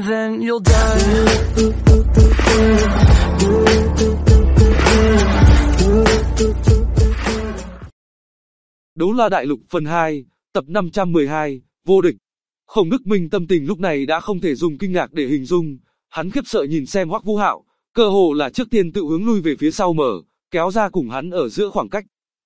and then you'll die. Đấu La Đại Lục phần 2, tập 512, vô địch. Khổng Đức Minh tâm tình lúc này đã không thể dùng kinh ngạc để hình dung, hắn khiếp sợ nhìn xem Hoắc Vũ Hạo, cơ hồ là trước tiên tự hướng lui về phía sau mở, kéo ra cùng hắn ở giữa khoảng cách.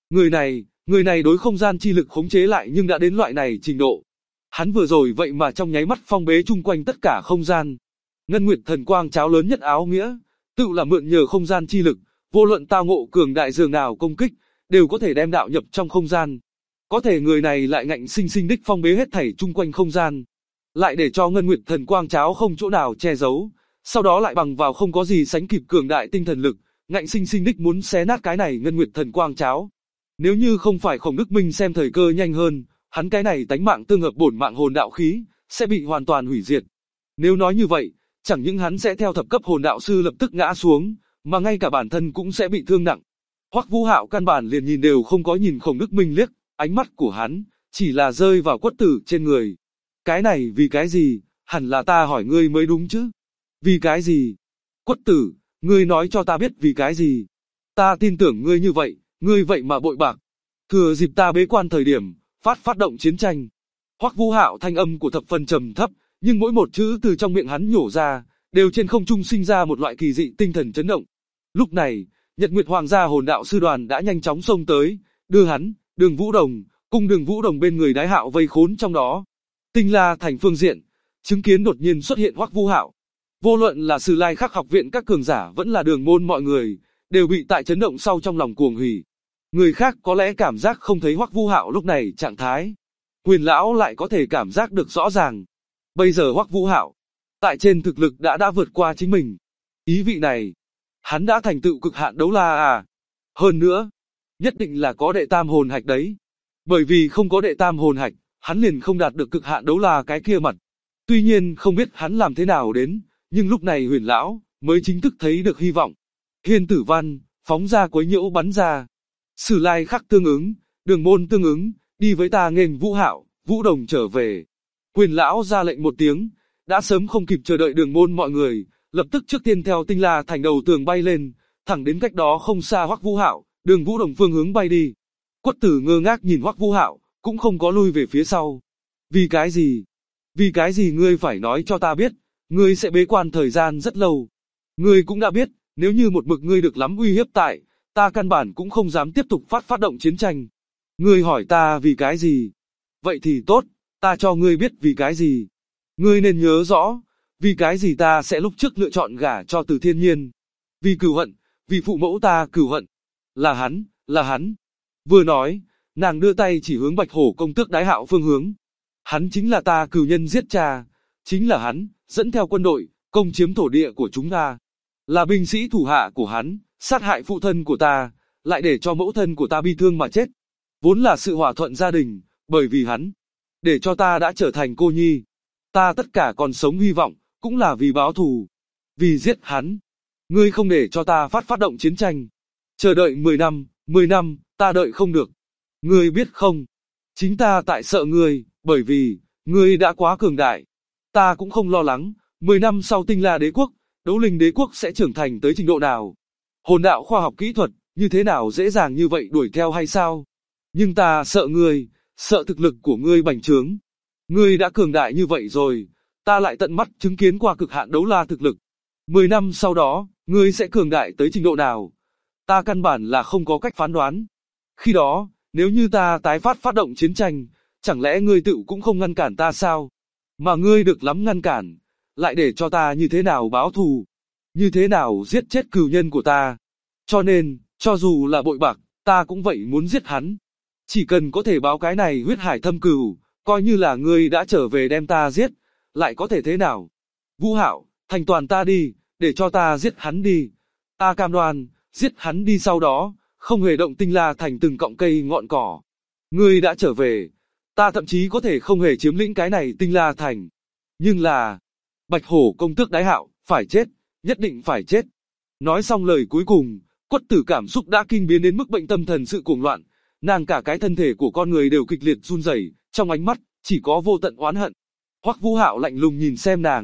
Người này đối không gian chi lực khống chế lại nhưng đã đến loại này trình độ. Hắn vừa rồi vậy mà trong nháy mắt phong bế chung quanh tất cả không gian. Ngân Nguyệt Thần Quang cháo lớn nhất áo nghĩa, tự là mượn nhờ không gian chi lực, vô luận tao ngộ cường đại dường nào công kích, đều có thể đem đạo nhập trong không gian. Có thể người này lại ngạnh sinh sinh đích phong bế hết thảy chung quanh không gian, lại để cho Ngân Nguyệt Thần Quang cháo không chỗ nào che giấu, sau đó lại bằng vào không có gì sánh kịp cường đại tinh thần lực, ngạnh sinh sinh đích muốn xé nát cái này Ngân Nguyệt Thần Quang cháo. Nếu như không phải Khổng Đức Minh xem thời cơ nhanh hơn, hắn cái này tánh mạng tương hợp bổn mạng hồn đạo khí sẽ bị hoàn toàn hủy diệt. Nếu nói như vậy, chẳng những hắn sẽ theo thập cấp hồn đạo sư lập tức ngã xuống, mà ngay cả bản thân cũng sẽ bị thương nặng. Hoắc Vũ Hạo căn bản liền nhìn đều không có nhìn Khổng Đức Minh liếc, ánh mắt của hắn chỉ là rơi vào Quất Tử trên người. Cái này vì cái gì? Hẳn là ta hỏi ngươi mới đúng chứ? Vì cái gì? Quất Tử, ngươi nói cho ta biết vì cái gì? Ta tin tưởng ngươi như vậy, ngươi vậy mà bội bạc. Thừa dịp ta bế quan thời điểm, phát động chiến tranh. Hoắc Vũ Hạo thanh âm của thập phần trầm thấp, nhưng mỗi một chữ từ trong miệng hắn nhổ ra, đều trên không trung sinh ra một loại kỳ dị tinh thần chấn động. Lúc này, Nhật Nguyệt Hoàng gia hồn đạo sư đoàn đã nhanh chóng xông tới, đưa hắn, Đường Vũ Đồng, cùng Đường Vũ Đồng bên người Đái Hạo vây khốn trong đó. Tinh La thành phương diện, chứng kiến đột nhiên xuất hiện Hoắc Vũ Hạo, vô luận là Sử Lai Khắc học viện các cường giả vẫn là Đường môn mọi người, đều bị tại chấn động sau trong lòng cuồng hỉ. Người khác có lẽ cảm giác không thấy Hoắc Vũ Hạo lúc này trạng thái, Huyền lão lại có thể cảm giác được rõ ràng. Bây giờ Hoắc Vũ Hạo, tại trên thực lực đã vượt qua chính mình. Ý vị này, hắn đã thành tựu cực hạn đấu la à? Hơn nữa, nhất định là có đệ tam hồn hạch đấy. Bởi vì không có đệ tam hồn hạch, hắn liền không đạt được cực hạn đấu la cái kia mặt. Tuy nhiên không biết hắn làm thế nào đến, nhưng lúc này Huyền lão mới chính thức thấy được hy vọng. Hiên Tử Văn phóng ra quấy nhiễu bắn ra. Sử Lai Khắc tương ứng, Đường môn tương ứng, đi với ta nghênh Vũ Hạo, Vũ Đồng trở về. Huyền lão ra lệnh một tiếng, đã sớm không kịp chờ đợi Đường môn mọi người, lập tức trước tiên theo Tinh La thành đầu tường bay lên, thẳng đến cách đó không xa Hoắc Vũ Hạo, Đường Vũ Đồng phương hướng bay đi. Quất Tử ngơ ngác nhìn Hoắc Vũ Hạo, cũng không có lui về phía sau. Vì cái gì? Vì cái gì ngươi phải nói cho ta biết, ngươi sẽ bế quan thời gian rất lâu. Ngươi cũng đã biết, nếu như một mực ngươi được lắm uy hiếp tại, ta căn bản cũng không dám tiếp tục phát động chiến tranh. Ngươi hỏi ta vì cái gì? Vậy thì tốt, ta cho ngươi biết vì cái gì. Ngươi nên nhớ rõ, vì cái gì ta sẽ lúc trước lựa chọn gả cho Từ Thiên Nhiên. Vì cửu hận, vì phụ mẫu ta cửu hận. Là hắn. Vừa nói, nàng đưa tay chỉ hướng Bạch Hổ công tước Đái Hạo phương hướng. Hắn chính là ta cửu nhân giết cha, chính là hắn, dẫn theo quân đội, công chiếm thổ địa của chúng ta. Là binh sĩ thủ hạ của hắn, sát hại phụ thân của ta, lại để cho mẫu thân của ta bi thương mà chết. Vốn là sự hòa thuận gia đình, bởi vì hắn, để cho ta đã trở thành cô nhi. Ta tất cả còn sống hy vọng, cũng là vì báo thù. Vì giết hắn. Ngươi không để cho ta phát động chiến tranh. Chờ đợi 10 năm, ta đợi không được. Ngươi biết không? Chính ta tại sợ ngươi, bởi vì, ngươi đã quá cường đại. Ta cũng không lo lắng, 10 năm sau Tinh La đế quốc, Đấu Linh đế quốc sẽ trưởng thành tới trình độ nào. Hồn đạo khoa học kỹ thuật, như thế nào dễ dàng như vậy đuổi theo hay sao? Nhưng ta sợ ngươi, sợ thực lực của ngươi bành trướng. Ngươi đã cường đại như vậy rồi, ta lại tận mắt chứng kiến qua cực hạn đấu la thực lực. 10 năm sau đó, ngươi sẽ cường đại tới trình độ nào? Ta căn bản là không có cách phán đoán. Khi đó, nếu như ta tái phát động chiến tranh, chẳng lẽ ngươi tự cũng không ngăn cản ta sao? Mà ngươi được lắm ngăn cản, lại để cho ta như thế nào báo thù? Như thế nào giết chết cừu nhân của ta? Cho nên, cho dù là bội bạc, ta cũng vậy muốn giết hắn. Chỉ cần có thể báo cái này huyết hải thâm cừu, coi như là ngươi đã trở về đem ta giết, lại có thể thế nào? Vũ Hạo, thành toàn ta đi, để cho ta giết hắn đi. Ta cam đoan, giết hắn đi sau đó, không hề động Tinh La thành từng cọng cây ngọn cỏ. Ngươi đã trở về, ta thậm chí có thể không hề chiếm lĩnh cái này Tinh La thành. Nhưng là, Bạch Hổ công tước Đái Hạo, phải chết, nhất định phải chết. Nói xong lời cuối cùng, Quất Tử cảm xúc đã kinh biến đến mức bệnh tâm thần sự cuồng loạn, nàng cả cái thân thể của con người đều kịch liệt run rẩy, trong ánh mắt chỉ có vô tận oán hận. Hoắc Vũ Hạo lạnh lùng nhìn xem nàng,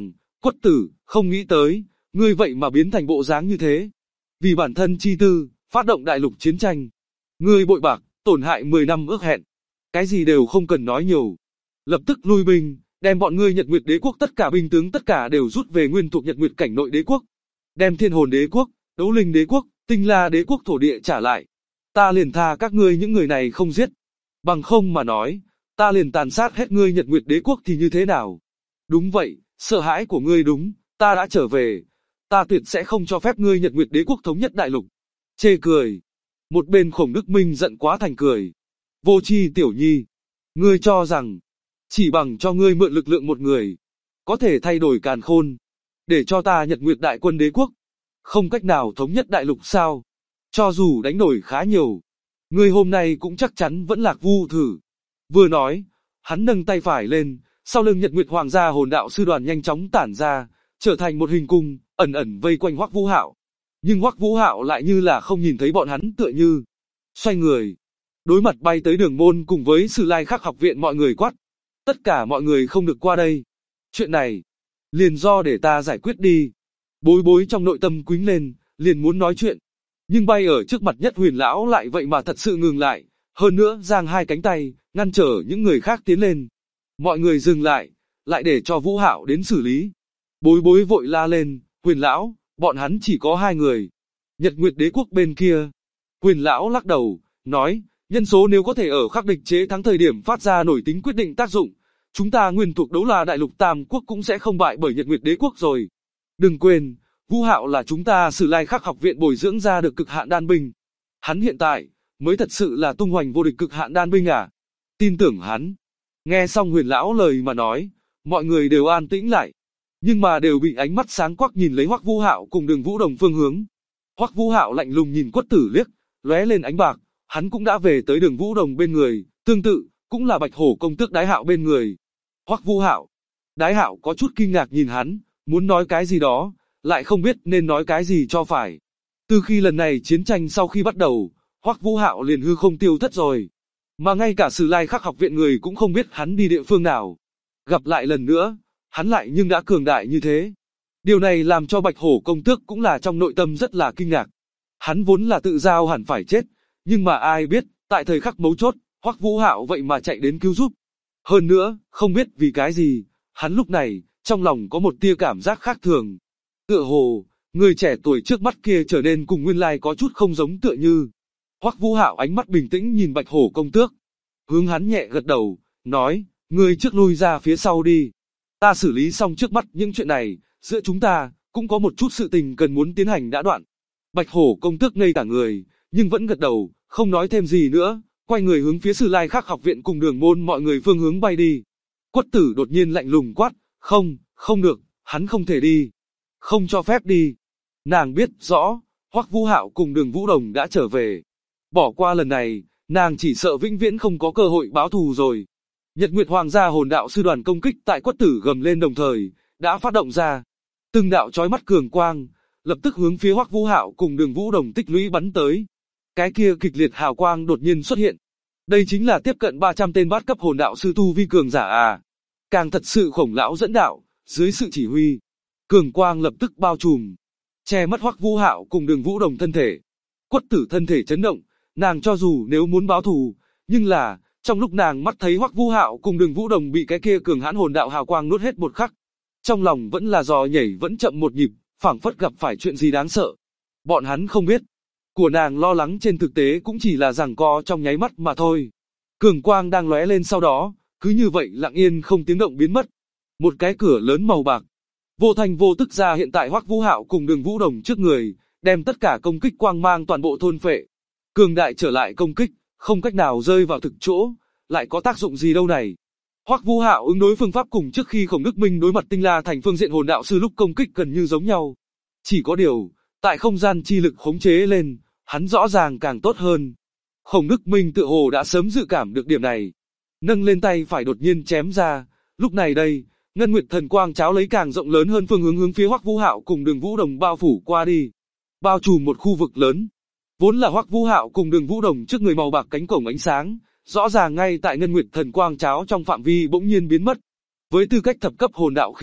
Quất Tử, không nghĩ tới, ngươi vậy mà biến thành bộ dáng như thế. Vì bản thân chi tư, phát động đại lục chiến tranh. Ngươi bội bạc, tổn hại 10 năm ước hẹn. Cái gì đều không cần nói nhiều. Lập tức lui binh, đem bọn ngươi Nhật Nguyệt Đế quốc tất cả binh tướng tất cả đều rút về nguyên thuộc Nhật Nguyệt cảnh nội đế quốc. Đem Thiên Hồn Đế quốc, Đấu Linh Đế quốc, Tinh La Đế quốc thổ địa trả lại. Ta liền tha các ngươi những người này không giết. Bằng không mà nói, ta liền tàn sát hết ngươi Nhật Nguyệt Đế quốc thì như thế nào? Đúng vậy, sợ hãi của ngươi đúng, ta đã trở về. Ta tuyệt sẽ không cho phép ngươi Nhật Nguyệt Đế quốc thống nhất đại lục. Chê cười. Một bên Khổng Đức Minh giận quá thành cười. Vô tri tiểu nhi. Ngươi cho rằng, chỉ bằng cho ngươi mượn lực lượng một người, có thể thay đổi càn khôn, để cho ta Nhật Nguyệt Đại Quân Đế quốc, không cách nào thống nhất đại lục sao? Cho dù đánh đổi khá nhiều, ngươi hôm nay cũng chắc chắn vẫn lạc vu thử. Vừa nói, hắn nâng tay phải lên, sau lưng Nhật Nguyệt Hoàng gia hồn đạo sư đoàn nhanh chóng tản ra, trở thành một hình cung, ẩn ẩn vây quanh Hoắc Vũ Hạo. Nhưng Hoắc Vũ Hạo lại như là không nhìn thấy bọn hắn tựa như. Xoay người, đối mặt bay tới Đường Môn cùng với Sử Lai Khắc học viện mọi người quát. Tất cả mọi người không được qua đây. Chuyện này, liền do để ta giải quyết đi. Bối bối trong nội tâm quýnh lên, liền muốn nói chuyện. Nhưng bay ở trước mặt Nhất Huyền lão lại vậy mà thật sự ngừng lại, hơn nữa giang hai cánh tay, ngăn trở những người khác tiến lên. Mọi người dừng lại, lại để cho Vũ Hạo đến xử lý. Bối bối vội la lên, Huyền lão, bọn hắn chỉ có 2 người. Nhật Nguyệt Đế quốc bên kia. Huyền lão lắc đầu, nói, nhân số nếu có thể ở khắc địch chế thắng thời điểm phát ra nổi tính quyết định tác dụng, chúng ta nguyên thuộc Đấu La Đại Lục Tam Quốc cũng sẽ không bại bởi Nhật Nguyệt Đế quốc rồi. Đừng quên, Vũ Hạo là chúng ta Sử Lai Khắc học viện bồi dưỡng ra được cực hạn đan binh. Hắn hiện tại, mới thật sự là tung hoành vô địch cực hạn đan binh à? Tin tưởng hắn. Nghe xong Huyền lão lời mà nói, mọi người đều an tĩnh lại. Nhưng mà đều bị ánh mắt sáng quắc nhìn lấy Hoắc Vũ Hạo cùng Đường Vũ Đồng phương hướng. Hoắc Vũ Hạo lạnh lùng nhìn Quất Tử liếc, lóe lên ánh bạc, hắn cũng đã về tới Đường Vũ Đồng bên người, tương tự, cũng là Bạch Hổ công tước Đái Hạo bên người. Hoắc Vũ Hạo. Đái Hạo có chút kinh ngạc nhìn hắn, muốn nói cái gì đó, lại không biết nên nói cái gì cho phải. Từ khi lần này chiến tranh sau khi bắt đầu, Hoắc Vũ Hạo liền hư không tiêu thất rồi. Mà ngay cả Sử Lai Khắc học viện người cũng không biết hắn đi địa phương nào. Gặp lại lần nữa, hắn lại nhưng đã cường đại như thế. Điều này làm cho Bạch Hổ công tước cũng là trong nội tâm rất là kinh ngạc. Hắn vốn là tự giao hẳn phải chết, nhưng mà ai biết, tại thời khắc mấu chốt, Hoắc Vũ Hạo vậy mà chạy đến cứu giúp. Hơn nữa, không biết vì cái gì, hắn lúc này, trong lòng có một tia cảm giác khác thường. Tựa hồ, người trẻ tuổi trước mắt kia trở nên cùng nguyên lai có chút không giống tựa như. Hoắc Vũ Hạo ánh mắt bình tĩnh nhìn Bạch Hổ công tước. Hướng hắn nhẹ gật đầu, nói, ngươi trước lui ra phía sau đi. Ta xử lý xong trước mắt những chuyện này, giữa chúng ta, cũng có một chút sự tình cần muốn tiến hành đã đoạn. Bạch Hổ công tước ngây cả người, nhưng vẫn gật đầu, không nói thêm gì nữa, quay người hướng phía Sử Lai Khắc học viện cùng Đường Môn mọi người phương hướng bay đi. Quất Tử đột nhiên lạnh lùng quát, không được, hắn không thể đi. Không cho phép đi. Nàng biết rõ, Hoắc Vũ Hạo cùng Đường Vũ Đồng đã trở về. Bỏ qua lần này, nàng chỉ sợ vĩnh viễn không có cơ hội báo thù rồi. Nhật Nguyệt Hoàng gia hồn đạo sư đoàn công kích tại Quất Tử gầm lên đồng thời, đã phát động ra. Từng đạo chói mắt cường quang, lập tức hướng phía Hoắc Vũ Hạo cùng Đường Vũ Đồng tích lũy bắn tới. Cái kia kịch liệt hào quang đột nhiên xuất hiện. Đây chính là tiếp cận 300 tên bát cấp hồn đạo sư tu vi cường giả à. Càng thật sự Khổng lão dẫn đạo, dưới sự chỉ huy, cường quang lập tức bao trùm, che mất Hoắc Vũ Hạo cùng Đường Vũ Đồng thân thể. Quất Tử thân thể chấn động, nàng cho dù nếu muốn báo thù, nhưng là, trong lúc nàng mắt thấy Hoắc Vũ Hạo cùng Đường Vũ Đồng bị cái kia cường hãn hồn đạo hào quang nuốt hết một khắc, trong lòng vẫn là giò nhảy vẫn chậm một nhịp, phảng phất gặp phải chuyện gì đáng sợ. Bọn hắn không biết, của nàng lo lắng trên thực tế cũng chỉ là giằng co trong nháy mắt mà thôi. Cường quang đang lóe lên sau đó, cứ như vậy lặng yên không tiếng động biến mất. Một cái cửa lớn màu bạc, vô thành vô tức ra hiện tại Hoắc Vũ Hạo cùng Đường Vũ Đồng trước người, đem tất cả công kích quang mang toàn bộ thôn phệ. Cường đại trở lại công kích, không cách nào rơi vào thực chỗ, lại có tác dụng gì đâu này. Hoắc Vũ Hạo ứng đối phương pháp cùng trước khi Khổng Đức Minh đối mặt Tinh La thành phương diện hồn đạo sư lúc công kích gần như giống nhau. Chỉ có điều, tại không gian chi lực khống chế lên, hắn rõ ràng càng tốt hơn. Khổng Đức Minh tự hồ đã sớm dự cảm được điểm này. Nâng lên tay phải đột nhiên chém ra, lúc này đây, Ngân Nguyệt thần quang cháo lấy càng rộng lớn hơn phương hướng hướng phía Hoắc Vũ Hạo cùng Đường Vũ Đồng bao phủ qua đi. Bao trùm một khu vực lớn. Vốn là Hoắc Vũ Hạo cùng Đường Vũ Đồng trước người màu bạc cánh cổng ánh sáng, rõ ràng ngay tại Ngân Nguyệt thần quang cháo trong phạm vi bỗng nhiên biến mất. Với tư cách thập cấp hồn đạo khí,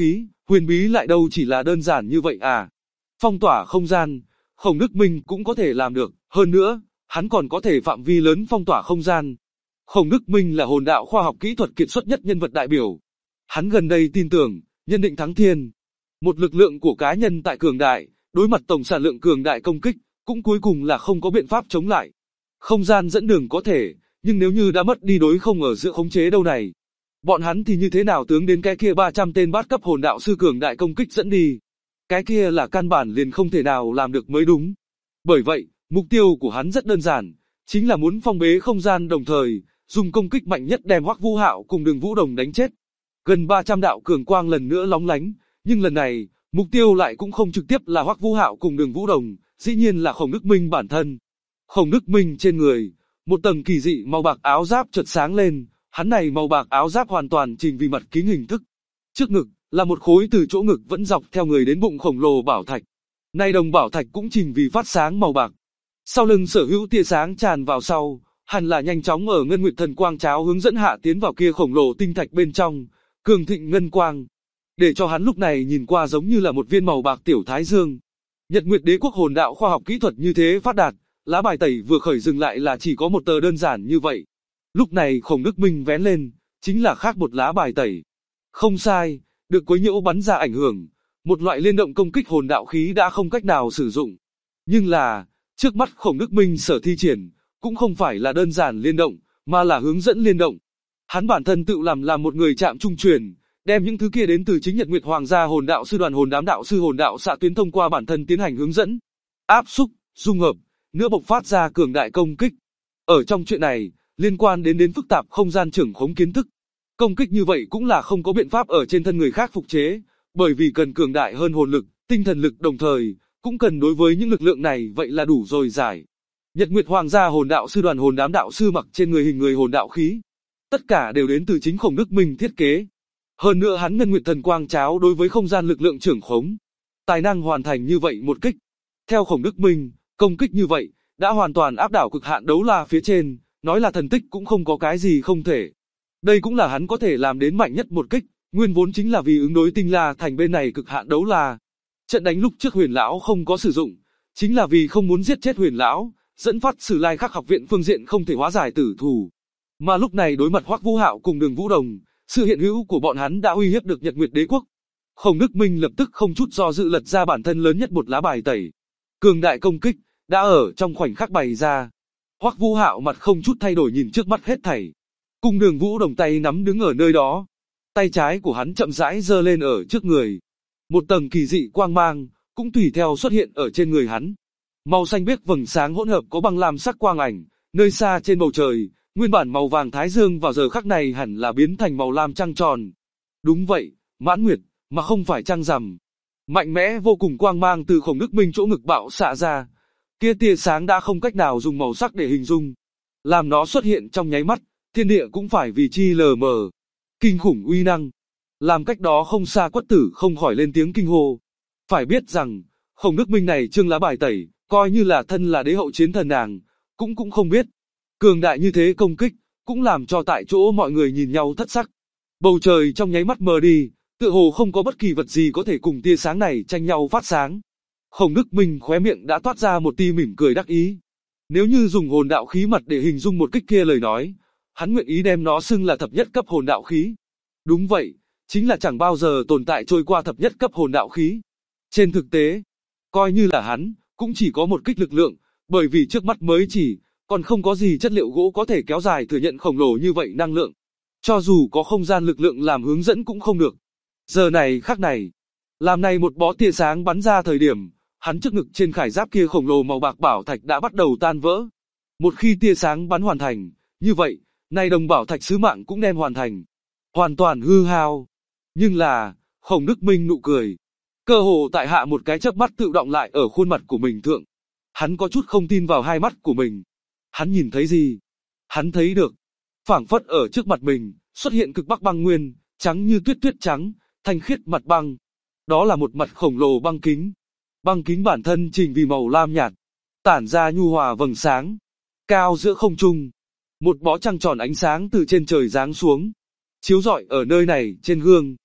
Huyền bí lại đâu chỉ là đơn giản như vậy à. Phong tỏa không gian, Khổng Đức Minh cũng có thể làm được, hơn nữa, hắn còn có thể phạm vi lớn phong tỏa không gian. Khổng Đức Minh là hồn đạo khoa học kỹ thuật kiệt xuất nhất nhân vật đại biểu. Hắn gần đây tin tưởng, nhân định thắng thiên. Một lực lượng của cá nhân tại cường đại, đối mặt tổng sản lượng cường đại công kích, cũng cuối cùng là không có biện pháp chống lại. Không gian dẫn đường có thể, nhưng nếu như đã mất đi đối không ở giữa khống chế đâu này. Bọn hắn thì như thế nào tướng đến cái kia 300 tên bát cấp hồn đạo sư cường đại công kích dẫn đi. Cái kia là căn bản liền không thể nào làm được mới đúng. Bởi vậy, mục tiêu của hắn rất đơn giản, chính là muốn phong bế không gian đồng thời, dùng công kích mạnh nhất đem Hoắc Vũ Hạo cùng Đường Vũ Đồng đánh chết. Gần 300 đạo cường quang lần nữa lóng lánh, nhưng lần này, mục tiêu lại cũng không trực tiếp là Hoắc Vũ Hạo cùng Đường Vũ Đồng, dĩ nhiên là Khổng Đức Minh bản thân. Khổng Đức Minh trên người, một tầng kỳ dị màu bạc áo giáp chợt sáng lên, hắn này màu bạc áo giáp hoàn toàn chỉnh vì mặt kính hình thức. Trước ngực, là một khối từ chỗ ngực vẫn dọc theo người đến bụng khổng lồ bảo thạch. Nay đồng bảo thạch cũng chỉnh vì phát sáng màu bạc. Sau lưng sở hữu tia sáng tràn vào sau, hẳn là nhanh chóng ở ngân nguyệt thần quang cháo hướng dẫn hạ tiến vào kia khổng lồ tinh thạch bên trong, cường thịnh ngân quang, để cho hắn lúc này nhìn qua giống như là một viên màu bạc tiểu thái dương. Nhật Nguyệt Đế quốc hồn đạo khoa học kỹ thuật như thế phát đạt, lá bài tẩy vừa khởi dừng lại là chỉ có một tờ đơn giản như vậy. Lúc này Khổng Đức Minh vén lên, chính là khác một lá bài tẩy. Không sai, được quấy nhiễu bắn ra ảnh hưởng, một loại liên động công kích hồn đạo khí đã không cách nào sử dụng. Nhưng là, trước mắt Khổng Đức Minh sở thi triển, cũng không phải là đơn giản liên động, mà là hướng dẫn liên động. Hắn bản thân tự làm một người chạm trung truyền, đem những thứ kia đến từ chính Nhật Nguyệt Hoàng gia hồn đạo sư đoàn hồn đám đạo sư hồn đạo xạ tuyến thông qua bản thân tiến hành hướng dẫn, áp xúc, dung hợp, nữa bộc phát ra cường đại công kích. Ở trong chuyện này, liên quan đến phức tạp không gian trưởng khống kiến thức. Công kích như vậy cũng là không có biện pháp ở trên thân người khác phục chế, bởi vì cần cường đại hơn hồn lực, tinh thần lực đồng thời, cũng cần đối với những lực lượng này vậy là đủ rồi giải. Nhật Nguyệt Hoàng gia hồn đạo sư đoàn hồn đám đạo sư mặc trên người hình người hồn đạo khí. Tất cả đều đến từ chính Khổng Đức Minh thiết kế. Hơn nữa hắn ngân nguyệt thần quang cháo đối với không gian lực lượng trưởng khống. Tài năng hoàn thành như vậy một kích. Theo Khổng Đức Minh, công kích như vậy, đã hoàn toàn áp đảo cực hạn đấu la phía trên, nói là thần tích cũng không có cái gì không thể. Đây cũng là hắn có thể làm đến mạnh nhất một kích, nguyên vốn chính là vì ứng đối tinh la thành bên này cực hạn đấu la. Trận đánh lúc trước Huyền lão không có sử dụng, chính là vì không muốn giết chết Huyền lão, dẫn phát Sử Lai Khắc học viện phương diện không thể hóa giải tử thù. Mà lúc này đối mặt Hoắc Vũ Hạo cùng Đường Vũ Đồng, sự hiện hữu của bọn hắn đã uy hiếp được Nhật Nguyệt Đế quốc. Khổng Đức Minh lập tức không chút do dự lật ra bản thân lớn nhất một lá bài tẩy. Cường đại công kích đã ở trong khoảnh khắc bày ra. Hoắc Vũ Hạo mặt không chút thay đổi nhìn trước mắt hết thảy. Cùng Đường Vũ Đồng tay nắm đứng ở nơi đó. Tay trái của hắn chậm rãi giơ lên ở trước người. Một tầng kỳ dị quang mang cũng tùy theo xuất hiện ở trên người hắn. Màu xanh biếc vầng sáng hỗn hợp có băng lam sắc quang ảnh, nơi xa trên bầu trời, nguyên bản màu vàng thái dương vào giờ khắc này hẳn là biến thành màu lam trăng tròn. Đúng vậy, mãn nguyệt, mà không phải trăng rằm. Mạnh mẽ vô cùng quang mang từ Khổng Đức Minh chỗ ngực bạo xạ ra. Kia tia sáng đã không cách nào dùng màu sắc để hình dung. Làm nó xuất hiện trong nháy mắt, thiên địa cũng phải vì chi lờ mờ. Kinh khủng uy năng. Làm cách đó không xa Quất Tử không khỏi lên tiếng kinh hô. Phải biết rằng, Khổng Đức Minh này trương lá bài tẩy, coi như là thân là đế hậu chiến thần nàng, cũng không biết. Cường đại như thế công kích, cũng làm cho tại chỗ mọi người nhìn nhau thất sắc. Bầu trời trong nháy mắt mờ đi, tựa hồ không có bất kỳ vật gì có thể cùng tia sáng này tranh nhau phát sáng. Khổng Đức Minh khóe miệng đã toát ra một tia mỉm cười đắc ý. Nếu như dùng hồn đạo khí mật để hình dung một kích kia lời nói, hắn nguyện ý đem nó xưng là thập nhất cấp hồn đạo khí. Đúng vậy, chính là chẳng bao giờ tồn tại trôi qua thập nhất cấp hồn đạo khí. Trên thực tế, coi như là hắn, cũng chỉ có một kích lực lượng, bởi vì trước mắt mới chỉ, còn không có gì chất liệu gỗ có thể kéo dài thừa nhận khổng lồ như vậy năng lượng. Cho dù có không gian lực lượng làm hướng dẫn cũng không được. Giờ này khắc này, làm này một bó tia sáng bắn ra thời điểm, hắn trước ngực trên khải giáp kia khổng lồ màu bạc bảo thạch đã bắt đầu tan vỡ. Một khi tia sáng bắn hoàn thành, như vậy, này đồng bảo thạch sứ mạng cũng đem hoàn thành. Hoàn toàn hư hao. Nhưng là, Khổng Đức Minh nụ cười. Cơ hồ tại hạ một cái chớp mắt tự động lại ở khuôn mặt của mình thượng. Hắn có chút không tin vào hai mắt của mình. Hắn nhìn thấy gì? Hắn thấy được. Phảng phất ở trước mặt mình, xuất hiện cực bắc băng nguyên, trắng như tuyết tuyết trắng, thanh khiết mặt băng. Đó là một mặt khổng lồ băng kính. Băng kính bản thân chỉnh vì màu lam nhạt, tản ra nhu hòa vầng sáng. Cao giữa không trung, một bó trăng tròn ánh sáng từ trên trời giáng xuống, chiếu rọi ở nơi này trên gương.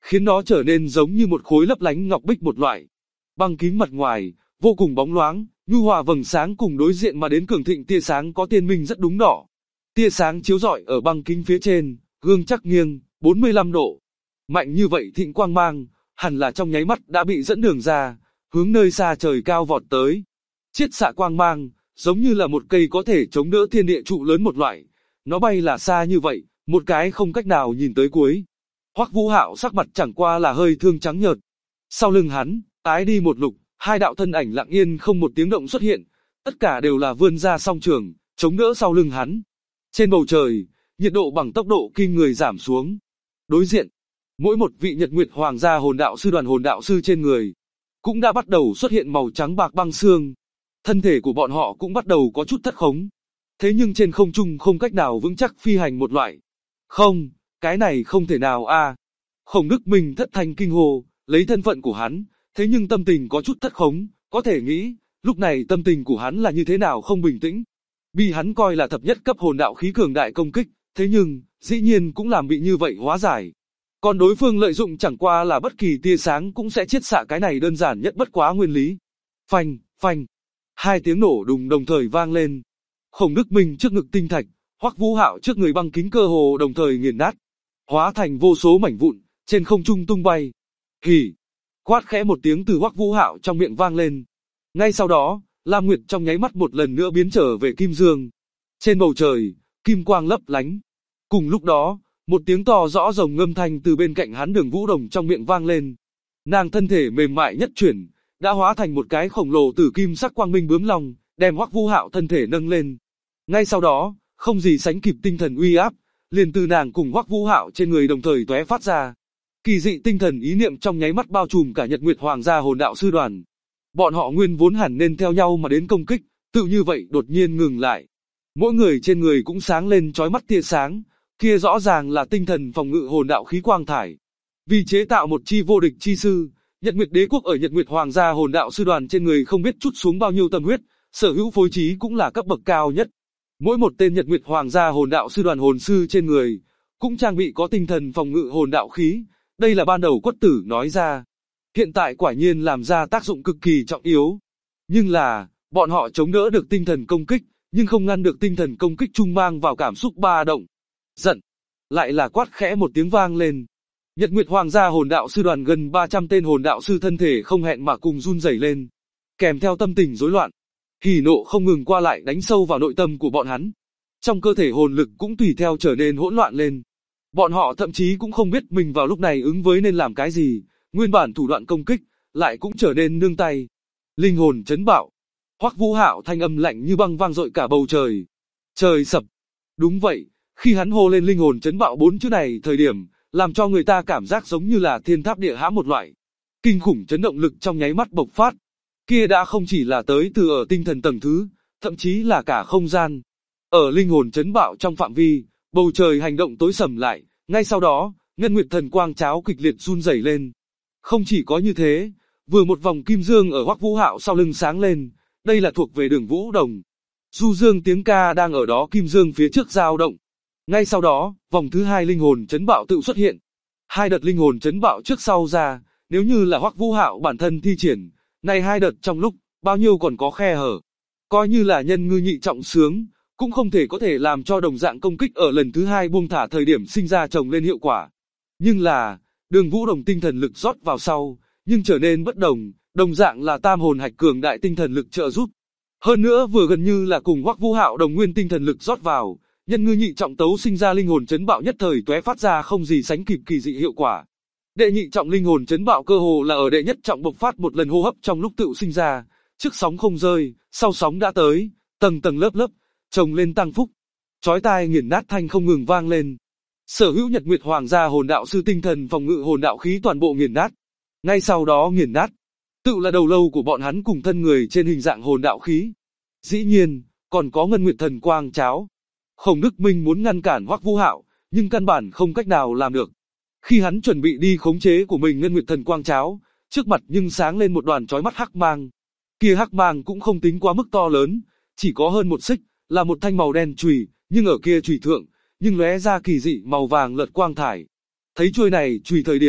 khiến nó trở nên giống như một khối lấp lánh ngọc bích một loại. Băng kính mặt ngoài, vô cùng bóng loáng, nhu hòa vầng sáng cùng đối diện mà đến cường thịnh tia sáng có tiên minh rất đúng đỏ. Tia sáng chiếu rọi ở băng kính phía trên, gương chắc nghiêng, 45 độ. Mạnh như vậy thịnh quang mang, hẳn là trong nháy mắt đã bị dẫn đường ra, hướng nơi xa trời cao vọt tới. Chiết xạ quang mang, giống như là một cây có thể chống đỡ thiên địa trụ lớn một loại. Nó bay là xa như vậy, một cái không cách nào nhìn tới cuối. Hoắc Vũ Hạo sắc mặt chẳng qua là hơi thương trắng nhợt. Sau lưng hắn, tái đi một lục, hai đạo thân ảnh lặng yên không một tiếng động xuất hiện, tất cả đều là vươn ra song trường, chống đỡ sau lưng hắn. Trên bầu trời, nhiệt độ bằng tốc độ kinh người giảm xuống. Đối diện, mỗi một vị Nhật Nguyệt Hoàng gia hồn đạo sư đoàn hồn đạo sư trên người cũng đã bắt đầu xuất hiện màu trắng bạc băng xương. Thân thể của bọn họ cũng bắt đầu có chút thất khống. Thế nhưng trên không trung không cách nào vững chắc phi hành một loại. Không, cái này không thể nào a. Khổng Đức Minh thất thanh kinh hô, lấy thân phận của hắn, thế nhưng tâm tình có chút thất khống, có thể nghĩ, lúc này tâm tình của hắn là như thế nào không bình tĩnh. Bị hắn coi là thập nhất cấp hồn đạo khí cường đại công kích, thế nhưng, dĩ nhiên cũng làm bị như vậy hóa giải. Còn đối phương lợi dụng chẳng qua là bất kỳ tia sáng cũng sẽ chiết xạ, cái này đơn giản nhất bất quá nguyên lý. Phanh, phanh. Hai tiếng nổ đùng đồng thời vang lên. Khổng Đức Minh trước ngực tinh thạch, Hoắc Vũ Hạo trước người băng kính cơ hồ đồng thời nghiền nát, hóa thành vô số mảnh vụn, trên không trung tung bay. Hỉ! Quát khẽ một tiếng từ Hoắc Vũ Hạo trong miệng vang lên. Ngay sau đó, Lam Nguyệt trong nháy mắt một lần nữa biến trở về kim dương. Trên bầu trời, kim quang lấp lánh. Cùng lúc đó, một tiếng to rõ rồng ngâm thanh từ bên cạnh hắn Đường Vũ Đồng trong miệng vang lên. Nàng thân thể mềm mại nhất chuyển, đã hóa thành một cái khổng lồ tử kim sắc quang minh bướm long, đem Hoắc Vũ Hạo thân thể nâng lên. Ngay sau đó, không gì sánh kịp tinh thần uy áp, liền từ nàng cùng Hoắc Vũ Hạo trên người đồng thời tóe phát ra. Kỳ dị tinh thần ý niệm trong nháy mắt bao trùm cả Nhật Nguyệt Hoàng gia hồn đạo sư đoàn. Bọn họ nguyên vốn hẳn nên theo nhau mà đến công kích, tự như vậy đột nhiên ngừng lại. Mỗi người trên người cũng sáng lên chói mắt tia sáng, kia rõ ràng là tinh thần phòng ngự hồn đạo khí quang thải. Vì chế tạo một chi vô địch chi sư, Nhật Nguyệt Đế quốc ở Nhật Nguyệt Hoàng gia hồn đạo sư đoàn trên người không biết trút xuống bao nhiêu tâm huyết, sở hữu phối trí cũng là cấp bậc cao nhất. Mỗi một tên Nhật Nguyệt Hoàng gia hồn đạo sư đoàn hồn sư trên người cũng trang bị có tinh thần phòng ngự hồn đạo khí, đây là ban đầu Quất Tử nói ra. Hiện tại quả nhiên làm ra tác dụng cực kỳ trọng yếu. Nhưng là, bọn họ chống đỡ được tinh thần công kích, nhưng không ngăn được tinh thần công kích chung mang vào cảm xúc ba động. Giận, lại là quát khẽ một tiếng vang lên. Nhật Nguyệt Hoàng gia hồn đạo sư đoàn gần 300 tên hồn đạo sư thân thể không hẹn mà cùng run rẩy lên, kèm theo tâm tình rối loạn. Hỉ nộ không ngừng qua lại đánh sâu vào nội tâm của bọn hắn. Trong cơ thể hồn lực cũng tùy theo trở nên hỗn loạn lên. Bọn họ thậm chí cũng không biết mình vào lúc này ứng với nên làm cái gì, nguyên bản thủ đoạn công kích, lại cũng trở nên nương tay. Linh hồn chấn bạo. Hoắc Vũ Hạo thanh âm lạnh như băng vang dội cả bầu trời. Trời sập. Đúng vậy, khi hắn hô lên linh hồn chấn bạo 4 chữ này thời điểm, làm cho người ta cảm giác giống như là thiên tháp địa hãm một loại. Kinh khủng chấn động lực trong nháy mắt bộc phát. Kia đã không chỉ là tới từ ở tinh thần tầng thứ, thậm chí là cả không gian. Ở linh hồn chấn bạo trong phạm vi, bầu trời hành động tối sầm lại, ngay sau đó, ngân nguyệt thần quang cháo kịch liệt run rẩy lên. Không chỉ có như thế, vừa một vòng kim dương ở Hoắc Vũ Hạo sau lưng sáng lên, đây là thuộc về Đường Vũ Đồng. Du dương tiếng ca đang ở đó kim dương phía trước dao động. Ngay sau đó, vòng thứ hai linh hồn chấn bạo tự xuất hiện. Hai đợt linh hồn chấn bạo trước sau ra, nếu như là Hoắc Vũ Hạo bản thân thi triển, này hai đợt trong lúc, bao nhiêu còn có khe hở. Coi như là nhân ngư nhị trọng sướng, cũng không thể có thể làm cho đồng dạng công kích ở lần thứ hai buông thả thời điểm sinh ra chồng lên hiệu quả. Nhưng là, Đường Vũ Đồng tinh thần lực rót vào sau, nhưng trở nên bất đồng, đồng dạng là tam hồn hạch cường đại tinh thần lực trợ giúp. Hơn nữa vừa gần như là cùng Hoắc Vũ Hạo đồng nguyên tinh thần lực rót vào, nhân ngư nhị trọng tấu sinh ra linh hồn chấn bạo nhất thời tóe phát ra không gì sánh kịp kỳ dị hiệu quả. Đệ nhị trọng linh hồn chấn bạo cơ hồ là ở đệ nhất trọng bộc phát một lần hô hấp trong lúc tự sinh ra, trước sóng không rơi, sau sóng đã tới, tầng tầng lớp lớp, chồng lên tăng phúc. Chói tai nghiền nát thanh không ngừng vang lên. Sở hữu Nhật Nguyệt Hoàng gia hồn đạo sư tinh thần phòng ngự hồn đạo khí toàn bộ nghiền nát. Ngay sau đó nghiền nát, tự là đầu lâu của bọn hắn cùng thân người trên hình dạng hồn đạo khí. Dĩ nhiên, còn có ngân nguyệt thần quang cháo. Khổng Đức Minh muốn ngăn cản Hoắc Vũ Hạo, nhưng căn bản không cách nào làm được. Khi hắn chuẩn bị đi khống chế của mình ngân nguyệt thần quang cháo, trước mặt nhưng sáng lên một đoàn chói mắt hắc mang. Kia hắc mang cũng không tính quá mức to lớn, chỉ có hơn một xích, là một thanh màu đen chùy, nhưng ở kia chùy thượng, nhưng lóe ra kỳ dị màu vàng lợt quang thải. Thấy chuôi này chùy thời điểm,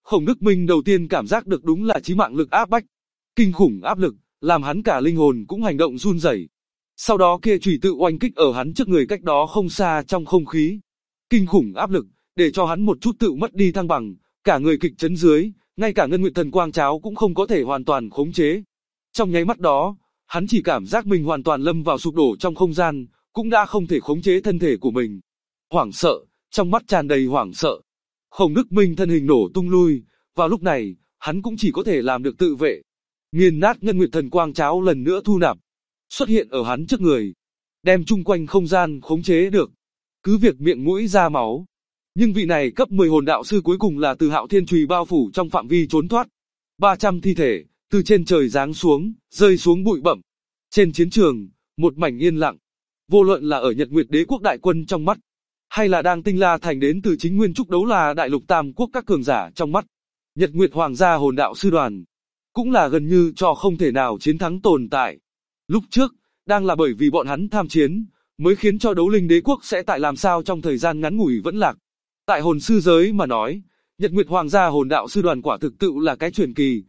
Khổng Đức Minh đầu tiên cảm giác được đúng là chí mạng lực áp bách. Kinh khủng áp lực, làm hắn cả linh hồn cũng hành động run rẩy. Sau đó kia chùy tự oanh kích ở hắn trước người cách đó không xa trong không khí. Kinh khủng áp lực, để cho hắn một chút tự mất đi thăng bằng, cả người kịch chấn dưới, ngay cả Ngân Nguyệt Thần Quang Cháo cũng không có thể hoàn toàn khống chế. Trong nháy mắt đó, hắn chỉ cảm giác mình hoàn toàn lâm vào sụp đổ trong không gian, cũng đã không thể khống chế thân thể của mình. Hoảng sợ, trong mắt tràn đầy hoảng sợ. Khổng Đức Minh thân hình nổ tung lui, vào lúc này, hắn cũng chỉ có thể làm được tự vệ. Nghiền nát Ngân Nguyệt Thần Quang Cháo lần nữa thu nạp, xuất hiện ở hắn trước người, đem chung quanh không gian khống chế được. Cứ việc miệng mũi ra máu, nhưng vị này cấp 10 hồn đạo sư cuối cùng là từ Hạo Thiên Chùy bao phủ trong phạm vi trốn thoát. 300 thi thể, từ trên trời giáng xuống, rơi xuống bụi bặm. Trên chiến trường, một mảnh yên lặng. Vô luận là ở Nhật Nguyệt Đế quốc đại quân trong mắt, hay là đang Tinh La Thành đến từ chính Nguyên Trúc Đấu là đại lục tam quốc các cường giả trong mắt, Nhật Nguyệt Hoàng gia hồn đạo sư đoàn, cũng là gần như cho không thể nào chiến thắng tồn tại. Lúc trước, đang là bởi vì bọn hắn tham chiến, mới khiến cho Đấu Linh Đế quốc sẽ tại làm sao trong thời gian ngắn ngủi vẫn lạc. Tại hồn sư giới mà nói, Nhật Nguyệt Hoàng gia hồn đạo sư đoàn quả thực tự là cái truyền kỳ,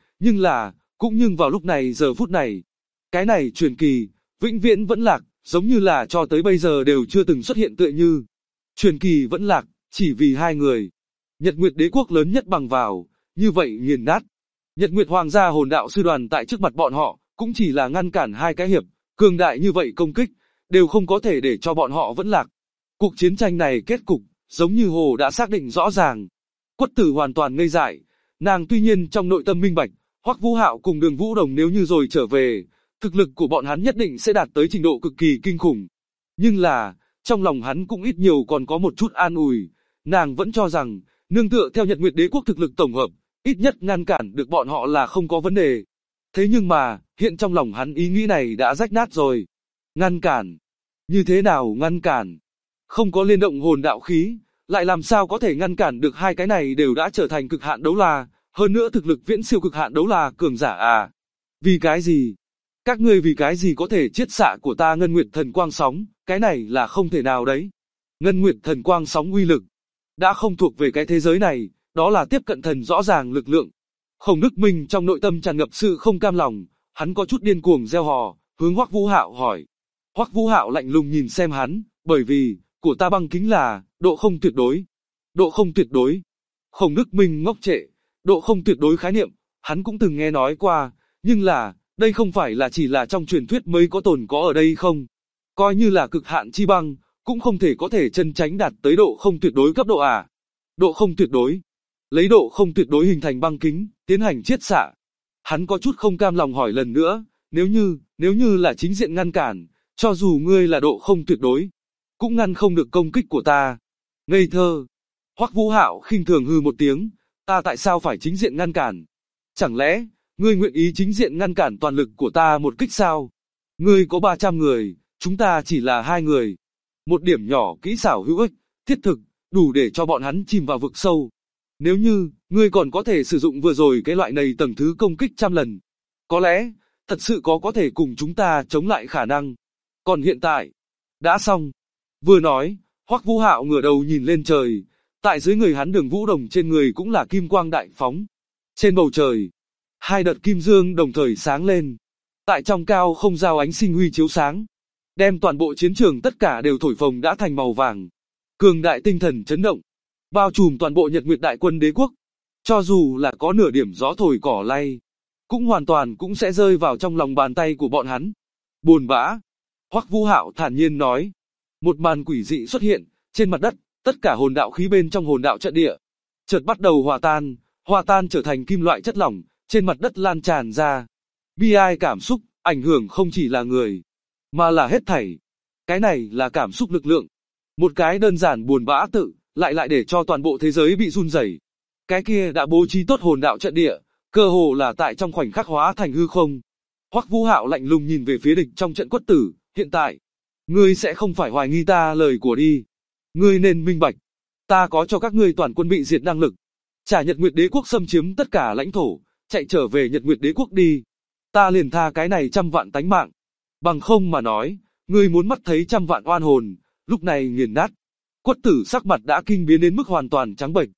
nhưng vào lúc này giờ phút này, cái này truyền kỳ, vĩnh viễn vẫn lạc, giống như là cho tới bây giờ đều chưa từng xuất hiện tựa như. Truyền kỳ vẫn lạc, chỉ vì hai người. Nhật Nguyệt Đế quốc lớn nhất bằng vào, như vậy nghiền nát. Nhật Nguyệt Hoàng gia hồn đạo sư đoàn tại trước mặt bọn họ, cũng chỉ là ngăn cản hai cái hiệp, cường đại như vậy công kích, đều không có thể để cho bọn họ vẫn lạc. Cuộc chiến tranh này kết cục, giống như hồ đã xác định rõ ràng. Quất Tử hoàn toàn ngây dại, nàng tuy nhiên trong nội tâm minh bạch, Hoắc Vũ Hạo cùng Đường Vũ Đồng nếu như rồi trở về, thực lực của bọn hắn nhất định sẽ đạt tới trình độ cực kỳ kinh khủng. Nhưng là, trong lòng hắn cũng ít nhiều còn có một chút an ủi, nàng vẫn cho rằng, nương tựa theo Nhật Nguyệt Đế quốc thực lực tổng hợp, ít nhất ngăn cản được bọn họ là không có vấn đề. Thế nhưng mà, hiện trong lòng hắn ý nghĩ này đã rách nát rồi. Ngăn cản? Như thế nào ngăn cản? Không có liên động hồn đạo khí, lại làm sao có thể ngăn cản được hai cái này đều đã trở thành cực hạn đấu la, hơn nữa thực lực viễn siêu cực hạn đấu la cường giả à? Vì cái gì? Các ngươi vì cái gì có thể chiết xạ của ta Ngân Nguyệt Thần Quang Sóng, cái này là không thể nào đấy. Ngân Nguyệt Thần Quang Sóng uy lực, đã không thuộc về cái thế giới này, đó là tiếp cận thần rõ ràng lực lượng. Khổng Đức Minh trong nội tâm tràn ngập sự không cam lòng, hắn có chút điên cuồng reo hò, hướng Hoắc Vũ Hạo hỏi. Hoắc Vũ Hạo lạnh lùng nhìn xem hắn, bởi vì, của ta băng kính là, độ không tuyệt đối. Độ không tuyệt đối. Khổng Đức Minh ngốc trệ, độ không tuyệt đối khái niệm, hắn cũng từng nghe nói qua, nhưng là, đây không phải là chỉ là trong truyền thuyết mới có tồn có ở đây không? Coi như là cực hạn chi băng, cũng không thể có thể chân tránh đạt tới độ không tuyệt đối cấp độ à? Độ không tuyệt đối. Lấy độ không tuyệt đối hình thành băng kính, tiến hành chiết xạ. Hắn có chút không cam lòng hỏi lần nữa, nếu như là chính diện ngăn cản, cho dù ngươi là độ không tuyệt đối, cũng ngăn không được công kích của ta. Ngây thơ. Hoắc Vũ Hạo khinh thường hừ một tiếng, ta tại sao phải chính diện ngăn cản? Chẳng lẽ, ngươi nguyện ý chính diện ngăn cản toàn lực của ta một kích sao? Ngươi có 300 người, chúng ta chỉ là 2 người. Một điểm nhỏ kỹ xảo hữu ích, thiết thực, đủ để cho bọn hắn chìm vào vực sâu. Nếu như, ngươi còn có thể sử dụng vừa rồi cái loại này tầng thứ công kích trăm lần, có lẽ, thật sự có thể cùng chúng ta chống lại khả năng. Còn hiện tại, đã xong. Vừa nói, Hoắc Vũ Hạo ngửa đầu nhìn lên trời, tại dưới người hắn Đường Vũ Đồng trên người cũng là kim quang đại phóng. Trên bầu trời, hai đợt kim dương đồng thời sáng lên. Tại trong cao không giao ánh sinh huy chiếu sáng, đem toàn bộ chiến trường tất cả đều thổi phồng đã thành màu vàng. Cường đại tinh thần chấn động, bao trùm toàn bộ Nhật Nguyệt đại quân đế quốc. Cho dù là có nửa điểm gió thổi cỏ lay, cũng hoàn toàn cũng sẽ rơi vào trong lòng bàn tay của bọn hắn. Buồn bã. Hoắc Vũ Hạo thản nhiên nói. Một màn quỷ dị xuất hiện, trên mặt đất, tất cả hồn đạo khí bên trong hồn đạo trận địa chợt bắt đầu hòa tan trở thành kim loại chất lỏng, trên mặt đất lan tràn ra. Bi ai cảm xúc, ảnh hưởng không chỉ là người, mà là hết thảy. Cái này là cảm xúc lực lượng. Một cái đơn giản buồn bã tự, lại để cho toàn bộ thế giới bị run rẩy. Cái kia đã bố trí tốt hồn đạo trận địa, cơ hồ là tại trong khoảnh khắc hóa thành hư không. Hoắc Vũ Hạo lạnh lùng nhìn về phía địch trong trận Quất Tử, hiện tại, ngươi sẽ không phải hoài nghi ta lời của đi. Ngươi nên minh bạch, ta có cho các ngươi toàn quân bị diệt năng lực. Trả Nhật Nguyệt Đế quốc xâm chiếm tất cả lãnh thổ, chạy trở về Nhật Nguyệt Đế quốc đi. Ta liền tha cái này 100 vạn tánh mạng. Bằng không mà nói, ngươi muốn mắt thấy 100 vạn oan hồn, lúc này nghiền nát. Quất Tử sắc mặt đã kinh biến đến mức hoàn toàn trắng bệch.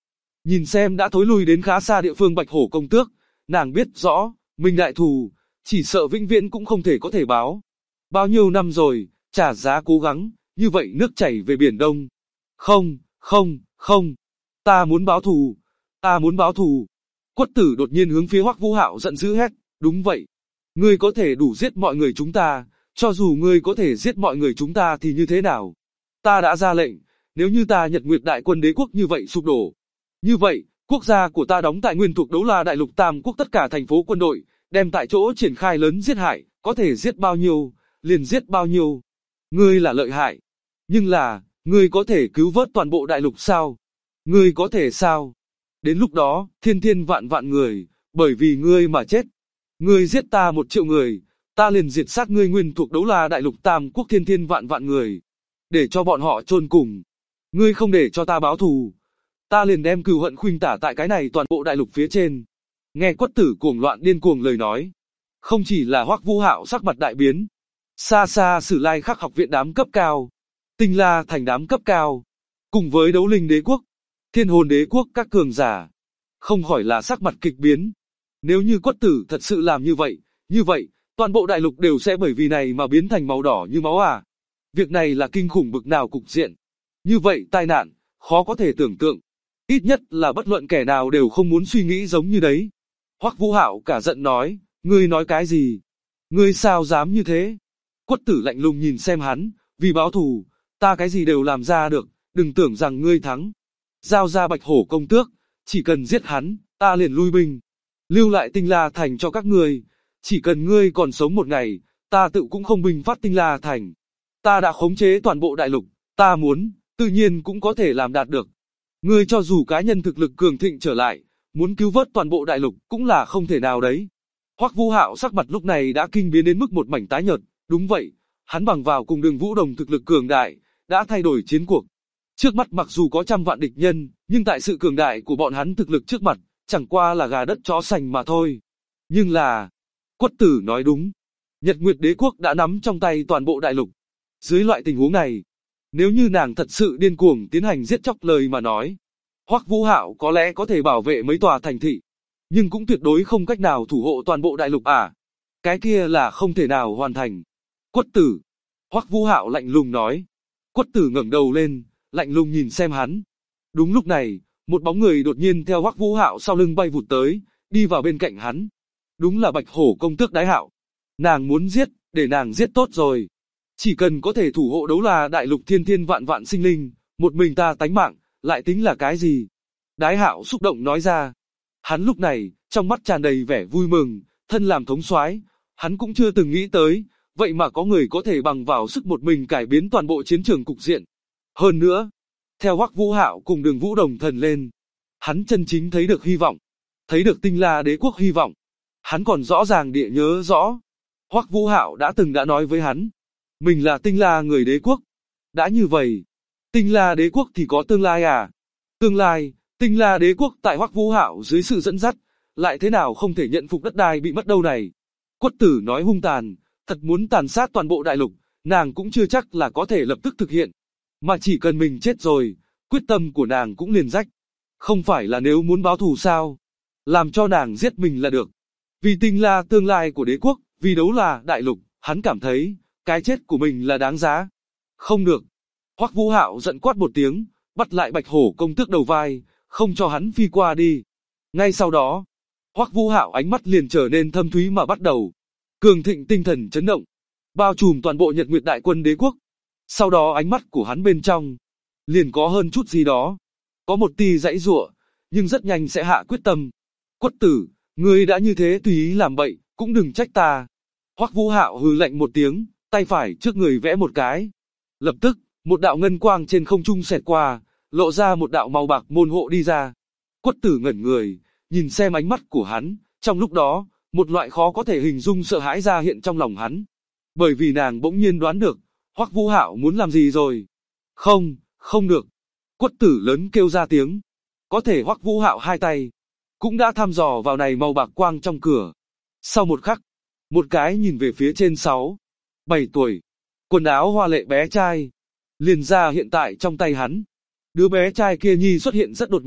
Nhìn xem đã thối lui đến khá xa địa phương Bạch Hổ công tước, nàng biết rõ, mình đại thù, chỉ sợ vĩnh viễn cũng không thể có thể báo. Bao nhiêu năm rồi, trả giá cố gắng, như vậy nước chảy về biển đông. Không, không, không, ta muốn báo thù, ta muốn báo thù. Quất tử đột nhiên hướng phía Hoắc Vũ Hạo giận dữ hét, đúng vậy. Ngươi có thể đủ giết mọi người chúng ta, cho dù ngươi có thể giết mọi người chúng ta thì như thế nào? Ta đã ra lệnh, nếu như ta Nhật Nguyệt Đại Quân Đế quốc như vậy sụp đổ. Như vậy, quốc gia của ta đóng tại nguyên thuộc Đấu La Đại Lục Tam Quốc tất cả thành phố quân đội, đem tại chỗ triển khai lớn giết hại, có thể giết bao nhiêu, liền giết bao nhiêu. Ngươi là lợi hại. Nhưng là, ngươi có thể cứu vớt toàn bộ đại lục sao? Ngươi có thể sao? Đến lúc đó, thiên thiên vạn vạn người, bởi vì ngươi mà chết. Ngươi giết ta 1 triệu người, ta liền diệt sát ngươi nguyên thuộc Đấu La Đại Lục Tam Quốc thiên thiên vạn vạn người. Để cho bọn họ chôn cùng. Ngươi không để cho ta báo thù, ta liền đem cừu hận khuynh tả tại cái này toàn bộ đại lục phía trên. Nghe Quất tử cuồng loạn điên cuồng lời nói, không chỉ là Hoắc Vũ Hạo sắc mặt đại biến, xa xa Sử Lai Khắc học viện đám cấp cao, Tinh La thành đám cấp cao, cùng với Đấu Linh Đế quốc, Thiên Hồn Đế quốc các cường giả, không khỏi là sắc mặt kịch biến. Nếu như Quất tử thật sự làm như vậy, toàn bộ đại lục đều sẽ bởi vì này mà biến thành màu đỏ như máu à. Việc này là kinh khủng bực nào cục diện. Như vậy tai nạn, khó có thể tưởng tượng. Ít nhất là bất luận kẻ nào đều không muốn suy nghĩ giống như đấy. Hoắc Vũ Hạo cả giận nói, ngươi nói cái gì? Ngươi sao dám như thế? Quất tử lạnh lùng nhìn xem hắn, vì báo thù, ta cái gì đều làm ra được, đừng tưởng rằng ngươi thắng. Giao ra Bạch Hổ công tước, chỉ cần giết hắn, ta liền lui binh. Lưu lại Tinh La thành cho các ngươi, chỉ cần ngươi còn sống một ngày, ta tự cũng không binh phát Tinh La thành. Ta đã khống chế toàn bộ đại lục, ta muốn, tự nhiên cũng có thể làm đạt được. Ngươi cho dù cá nhân thực lực cường thịnh trở lại, muốn cứu vớt toàn bộ đại lục cũng là không thể nào đấy. Hoắc Vũ Hạo sắc mặt lúc này đã kinh biến đến mức một mảnh tái nhợt, đúng vậy, hắn bằng vào cùng Đường Vũ Đồng thực lực cường đại, đã thay đổi chiến cuộc. Trước mắt mặc dù có trăm vạn địch nhân, nhưng tại sự cường đại của bọn hắn thực lực trước mặt, chẳng qua là gà đất chó sành mà thôi. Nhưng là, Quất tử nói đúng, Nhật Nguyệt Đế quốc đã nắm trong tay toàn bộ đại lục. Dưới loại tình huống này, nếu như nàng thật sự điên cuồng tiến hành giết chóc lời mà nói, Hoắc Vũ Hạo có lẽ có thể bảo vệ mấy tòa thành thị, nhưng cũng tuyệt đối không cách nào thủ hộ toàn bộ đại lục à. Cái kia là không thể nào hoàn thành. Quất tử. Hoắc Vũ Hạo lạnh lùng nói. Quất tử ngẩng đầu lên, lạnh lùng nhìn xem hắn. Đúng lúc này, một bóng người đột nhiên theo Hoắc Vũ Hạo sau lưng bay vụt tới, đi vào bên cạnh hắn. Đúng là Bạch Hổ công tước Đái Hạo. Nàng muốn giết, để nàng giết tốt rồi. Chỉ cần có thể thủ hộ Đấu La Đại Lục thiên thiên vạn vạn sinh linh, một mình ta tánh mạng, lại tính là cái gì? Đái Hạo xúc động nói ra. Hắn lúc này, trong mắt tràn đầy vẻ vui mừng, thân làm thống soái, hắn cũng chưa từng nghĩ tới, vậy mà có người có thể bằng vào sức một mình cải biến toàn bộ chiến trường cục diện. Hơn nữa, theo Hoắc Vũ Hạo cùng Đường Vũ Đồng thần lên, hắn chân chính thấy được hy vọng, thấy được Tinh La Đế quốc hy vọng. Hắn còn rõ ràng địa nhớ rõ, Hoắc Vũ Hạo đã từng nói với hắn, mình là Tinh La người đế quốc. Đã như vậy, Tinh La Đế quốc thì có tương lai à? Tương lai, Tinh La Đế quốc tại Hoắc Vũ Hạo dưới sự dẫn dắt, lại thế nào không thể nhận phục đất đai bị mất đâu này. Quất tử nói hung tàn, thật muốn tàn sát toàn bộ đại lục, nàng cũng chưa chắc là có thể lập tức thực hiện. Mà chỉ cần mình chết rồi, quyết tâm của nàng cũng liền rách. Không phải là nếu muốn báo thù sao? Làm cho nàng giết mình là được. Vì Tinh La tương lai của đế quốc, vì Đấu La đại lục, hắn cảm thấy, cái chết của mình là đáng giá. Không được. Hoắc Vũ Hạo giận quát một tiếng, bắt lại Bạch Hổ công tước đầu vai, không cho hắn phi qua đi. Ngay sau đó, Hoắc Vũ Hạo ánh mắt liền trở nên thâm thúy mà bắt đầu. Cường thịnh tinh thần chấn động, bao trùm toàn bộ Nhật Nguyệt Đại Quân Đế quốc. Sau đó ánh mắt của hắn bên trong, liền có hơn chút gì đó. Có một tia giãy giụa, nhưng rất nhanh sẽ hạ quyết tâm. Quất tử, ngươi đã như thế tùy ý làm bậy, cũng đừng trách ta. Hoắc Vũ Hạo hừ lạnh một tiếng, tay phải trước người vẽ một cái. Lập tức, một đạo ngân quang trên không trung xẹt qua, lộ ra một đạo màu bạc môn hộ đi ra. Quất tử ngẩn người, nhìn xem ánh mắt của hắn, trong lúc đó, một loại khó có thể hình dung sợ hãi ra hiện trong lòng hắn. Bởi vì nàng bỗng nhiên đoán được, Hoắc Vũ Hạo muốn làm gì rồi. Không, không được. Quất tử lớn kêu ra tiếng. Có thể Hoắc Vũ Hạo hai tay, cũng đã thăm dò vào này màu bạc quang trong cửa. Sau một khắc, một cái nhìn về phía trên 6, 7 tuổi, quần áo hoa lệ bé trai, liền ra hiện tại trong tay hắn. Đứa bé trai kia nhi xuất hiện rất đột ngột,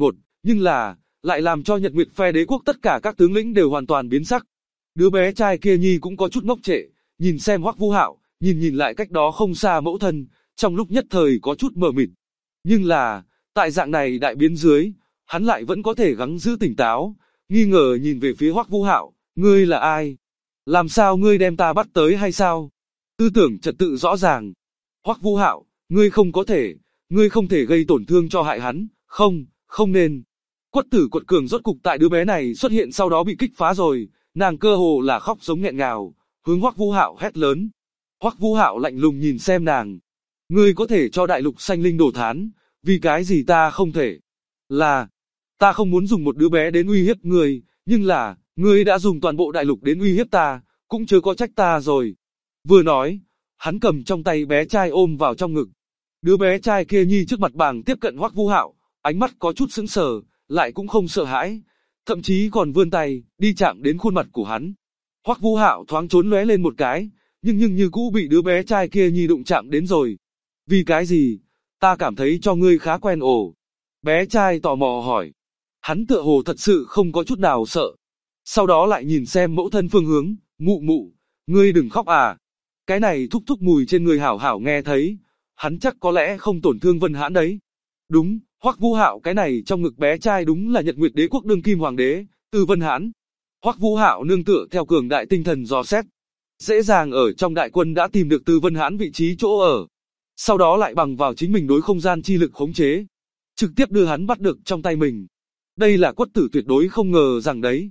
nhưng là, lại làm cho Nhật Nguyệt phe đế quốc tất cả các tướng lĩnh đều hoàn toàn biến sắc. Đứa bé trai kia nhi cũng có chút ngốc trệ, nhìn xem Hoắc Vũ Hạo, nhìn lại cách đó không xa mẫu thân, trong lúc nhất thời có chút mờ mịt. Nhưng là, tại dạng này đại biến dưới, hắn lại vẫn có thể gắng giữ tỉnh táo, nghi ngờ nhìn về phía Hoắc Vũ Hạo, ngươi là ai? Làm sao ngươi đem ta bắt tới hay sao? Tư tưởng trật tự rõ ràng. Hoắc Vũ Hạo, ngươi không thể gây tổn thương cho hại hắn, không nên. Quất Tử Quật Cường rốt cục tại đứa bé này xuất hiện sau đó bị kích phá rồi, nàng cơ hồ là khóc giống nghẹn ngào, hướng Hoắc Vũ Hạo hét lớn. Hoắc Vũ Hạo lạnh lùng nhìn xem nàng. Ngươi có thể cho đại lục sanh linh đổ thán, vì cái gì ta không thể? Là, ta không muốn dùng một đứa bé đến uy hiếp ngươi, nhưng là, ngươi đã dùng toàn bộ đại lục đến uy hiếp ta, cũng chớ có trách ta rồi. Vừa nói, hắn cầm trong tay bé trai ôm vào trong ngực. Đứa bé trai kia nhi trước mặt bàng tiếp cận Hoắc Vũ Hạo, ánh mắt có chút sững sờ, lại cũng không sợ hãi, thậm chí còn vươn tay, đi chạm đến khuôn mặt của hắn. Hoắc Vũ Hạo thoáng trốn lóe lên một cái, nhưng như cũ bị đứa bé trai kia nhi đụng chạm đến rồi. Vì cái gì? Ta cảm thấy cho ngươi khá quen ổ. Bé trai tò mò hỏi. Hắn tựa hồ thật sự không có chút nào sợ. Sau đó lại nhìn xem mẫu thân phương hướng, mụ, ngươi đừng khóc à. Cái này thúc thúc mùi trên người hảo hảo nghe thấy, hắn chắc có lẽ không tổn thương Vân Hãn đấy. Đúng, Hoắc Vũ Hạo cái này trong ngực bé trai đúng là Nhật Nguyệt Đế quốc đương kim hoàng đế, Từ Vân Hãn. Hoắc Vũ Hạo nương tựa theo cường đại tinh thần dò xét, dễ dàng ở trong đại quân đã tìm được Từ Vân Hãn vị trí chỗ ở. Sau đó lại bằng vào chính mình đối không gian chi lực khống chế, trực tiếp đưa hắn bắt được trong tay mình. Đây là Quất Tử tuyệt đối không ngờ rằng đấy.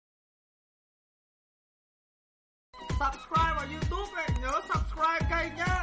Subscribe vào YouTube này, nhớ subscribe kênh nhá.